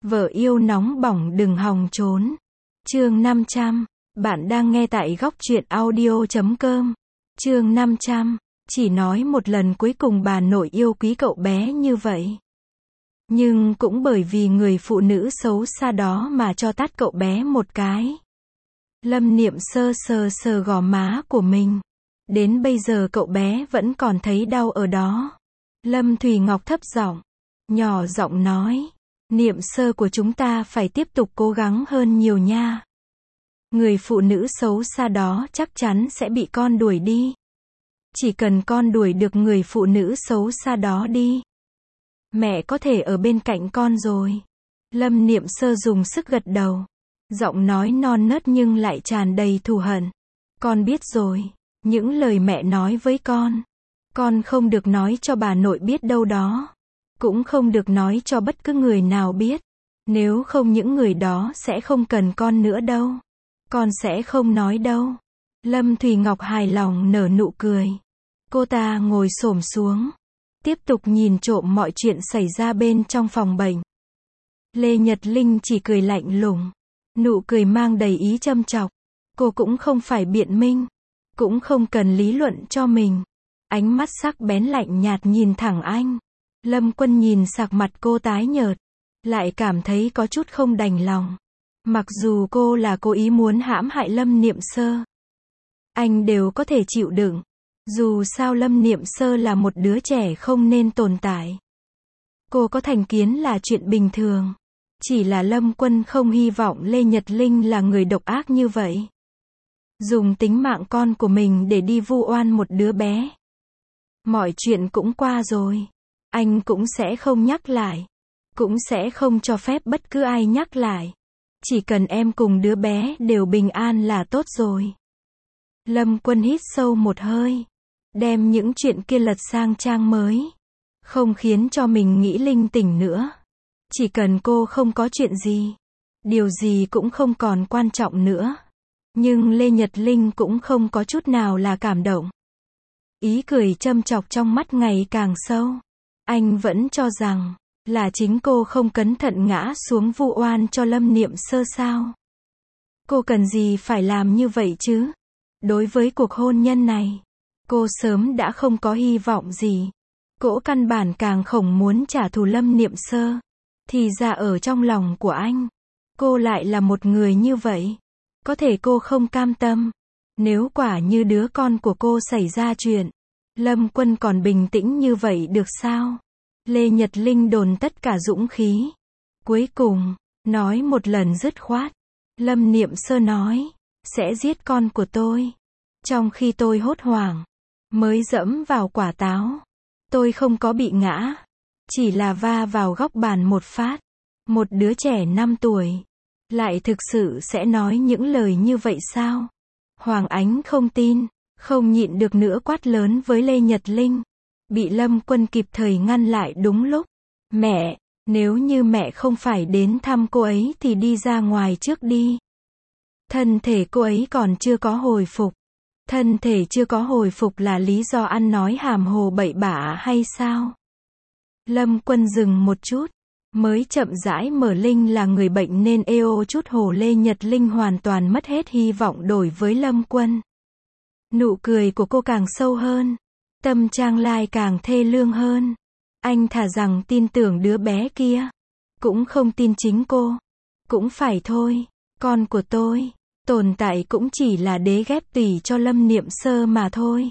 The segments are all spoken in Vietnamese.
Vợ yêu nóng bỏng đừng hòng trốn. Chương 500. Bạn đang nghe tại góc truyện audio.com. Chương 500. Chỉ nói một lần cuối cùng bà nội yêu quý cậu bé như vậy. Nhưng cũng bởi vì người phụ nữ xấu xa đó mà cho tát cậu bé một cái. Lâm Niệm Sơ sờ sờ gò má của mình. Đến bây giờ cậu bé vẫn còn thấy đau ở đó. Lâm Thùy Ngọc thấp giọng, nhỏ giọng nói, Niệm Sơ của chúng ta phải tiếp tục cố gắng hơn nhiều nha. Người phụ nữ xấu xa đó chắc chắn sẽ bị con đuổi đi. Chỉ cần con đuổi được người phụ nữ xấu xa đó đi, mẹ có thể ở bên cạnh con rồi. Lâm Niệm Sơ dùng sức gật đầu. Giọng nói non nớt nhưng lại tràn đầy thù hận. Con biết rồi, những lời mẹ nói với con không được nói cho bà nội biết đâu đó. Cũng không được nói cho bất cứ người nào biết. Nếu không những người đó sẽ không cần con nữa đâu. Con sẽ không nói đâu. Lâm Thùy Ngọc hài lòng nở nụ cười. Cô ta ngồi xổm xuống, tiếp tục nhìn trộm mọi chuyện xảy ra bên trong phòng bệnh. Lê Nhật Linh chỉ cười lạnh lùng. Nụ cười mang đầy ý châm chọc. Cô cũng không phải biện minh, cũng không cần lý luận cho mình. Ánh mắt sắc bén lạnh nhạt nhìn thẳng anh. Lâm Quân nhìn sắc mặt cô tái nhợt, lại cảm thấy có chút không đành lòng. Mặc dù cô là cố ý muốn hãm hại Lâm Niệm Sơ, anh đều có thể chịu đựng. Dù sao Lâm Niệm Sơ là một đứa trẻ không nên tồn tại. Cô có thành kiến là chuyện bình thường. Chỉ là Lâm Quân không hy vọng Lê Nhật Linh là người độc ác như vậy. Dùng tính mạng con của mình để đi vu oan một đứa bé. Mọi chuyện cũng qua rồi. Anh cũng sẽ không nhắc lại. Cũng sẽ không cho phép bất cứ ai nhắc lại. Chỉ cần em cùng đứa bé đều bình an là tốt rồi. Lâm Quân hít sâu một hơi. Đem những chuyện kia lật sang trang mới. Không khiến cho mình nghĩ linh tinh nữa. Chỉ cần cô không có chuyện gì, điều gì cũng không còn quan trọng nữa. Nhưng Lê Nhật Linh cũng không có chút nào là cảm động. Ý cười châm chọc trong mắt ngày càng sâu. Anh vẫn cho rằng là chính cô không cẩn thận ngã xuống vu oan cho Lâm Niệm Sơ sao. Cô cần gì phải làm như vậy chứ? Đối với cuộc hôn nhân này, cô sớm đã không có hy vọng gì. Cô căn bản càng không muốn trả thù Lâm Niệm Sơ. Thì ra ở trong lòng của anh, cô lại là một người như vậy. Có thể cô không cam tâm. Nếu quả như đứa con của cô xảy ra chuyện, Lâm Quân còn bình tĩnh như vậy được sao? Lê Nhật Linh đồn tất cả dũng khí. Cuối cùng, nói một lần dứt khoát. Lâm Niệm Sơ nói, sẽ giết con của tôi. Trong khi tôi hốt hoảng, mới dẫm vào quả táo. Tôi không có bị ngã. Chỉ là va vào góc bàn một phát. Một đứa trẻ 5 tuổi. Lại thực sự sẽ nói những lời như vậy sao? Hoàng Ánh không tin. Không nhịn được nữa quát lớn với Lê Nhật Linh. Bị Lâm Quân kịp thời ngăn lại đúng lúc. Mẹ, nếu như mẹ không phải đến thăm cô ấy thì đi ra ngoài trước đi. Thân thể cô ấy còn chưa có hồi phục. Thân thể chưa có hồi phục là lý do ăn nói hàm hồ bậy bạ hay sao? Lâm Quân dừng một chút, mới chậm rãi mở Linh là người bệnh nên eo chút hồ. Lê Nhật Linh hoàn toàn mất hết hy vọng đối với Lâm Quân. Nụ cười của cô càng sâu hơn, tâm trạng lại càng thê lương hơn. Anh thà rằng tin tưởng đứa bé kia, cũng không tin chính cô. Cũng phải thôi, con của tôi, tồn tại cũng chỉ là đế ghép tủy cho Lâm Niệm Sơ mà thôi.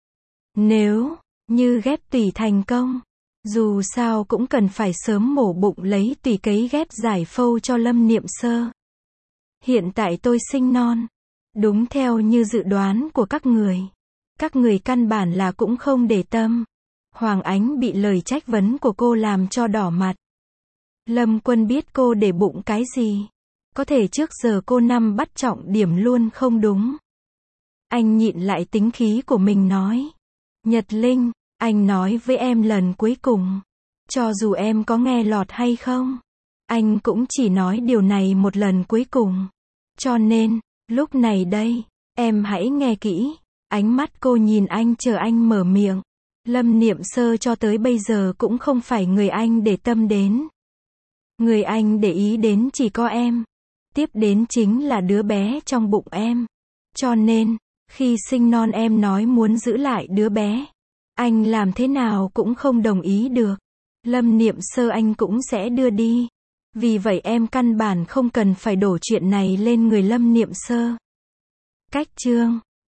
Nếu như ghép tủy thành công, dù sao cũng cần phải sớm mổ bụng lấy tùy cấy ghép giải phẫu cho Lâm Niệm Sơ. Hiện tại tôi sinh non. Đúng theo như dự đoán của các người. Các người căn bản là cũng không để tâm. Hoàng Ánh bị lời trách vấn của cô làm cho đỏ mặt. Lâm Quân biết cô để bụng cái gì. Có thể trước giờ cô nắm bắt trọng điểm luôn không đúng. Anh nhịn lại tính khí của mình nói. Nhật Linh, anh nói với em lần cuối cùng. Cho dù em có nghe lọt hay không, anh cũng chỉ nói điều này một lần cuối cùng. Cho nên, lúc này đây, em hãy nghe kỹ. Ánh mắt cô nhìn anh chờ anh mở miệng. Lâm Niệm Sơ cho tới bây giờ cũng không phải người anh để tâm đến. Người anh để ý đến chỉ có em. Tiếp đến chính là đứa bé trong bụng em. Cho nên, khi sinh non em nói muốn giữ lại đứa bé. Anh làm thế nào cũng không đồng ý được. Lâm Niệm Sơ anh cũng sẽ đưa đi. Vì vậy em căn bản không cần phải đổ chuyện này lên người Lâm Niệm Sơ. Cách chương